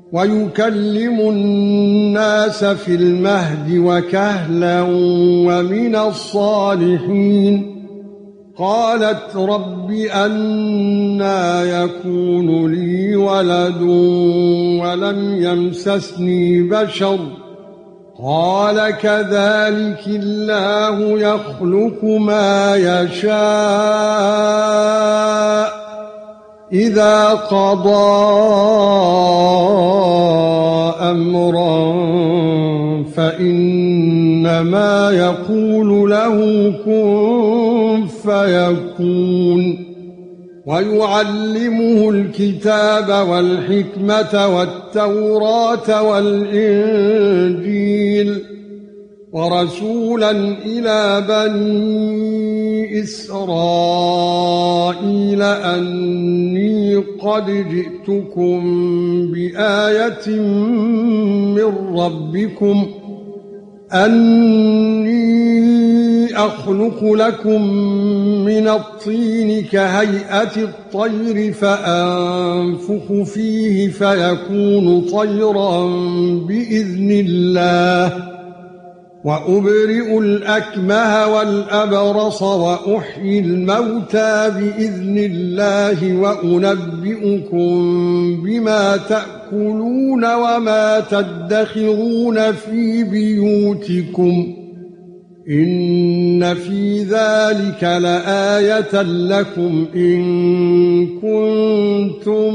ويكلم الناس في المهد وكهلا ومن الصالحين. قالت رب أنى يكون لي ولد ولم يمسسني بشر قال كذلك الله يخلق ما يشاء إذا قضى أمرا فإنما يقول له كن فيكون. ويعلمه الكتاب والحكمة والتوراة والإنجيل ورسولا إلى بني إسرائيل أني قد جئتكم بآية من ربكم أني أخلق لكم من الطين كهيئة الطير فأنفخ فيه فيكون طيرا بإذن الله وأبرئ الأكمه والأبرص وأحيي الموتى بإذن الله وأنبئكم بما تأكلون وما تدخرون في بيوتكم إن في ذلك لآية لكم إن كنتم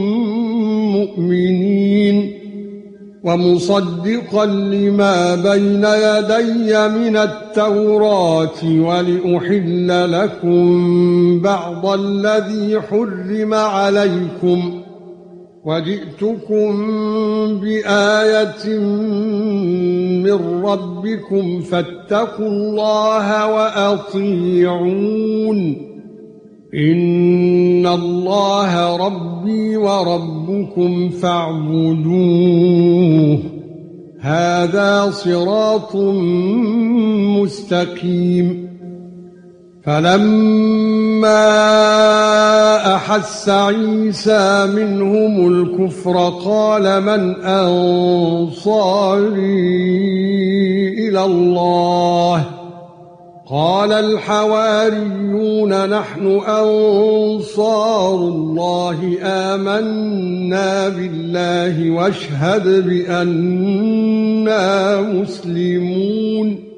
مؤمنين ومصدقا لما بين يدي من التوراة ولأحل لكم بعض الذي حرم عليكم وجئتكم بآية من ربكم فاتقوا الله وأطيعون إن الله ربي وربكم فاعبدوه هذا صراط مستقيم. فلما أحس عيسى منهم الكفر قال من أنصاري إلى الله قال الحواريون نحن أنصار الله آمنا بالله واشهد بأننا مسلمون.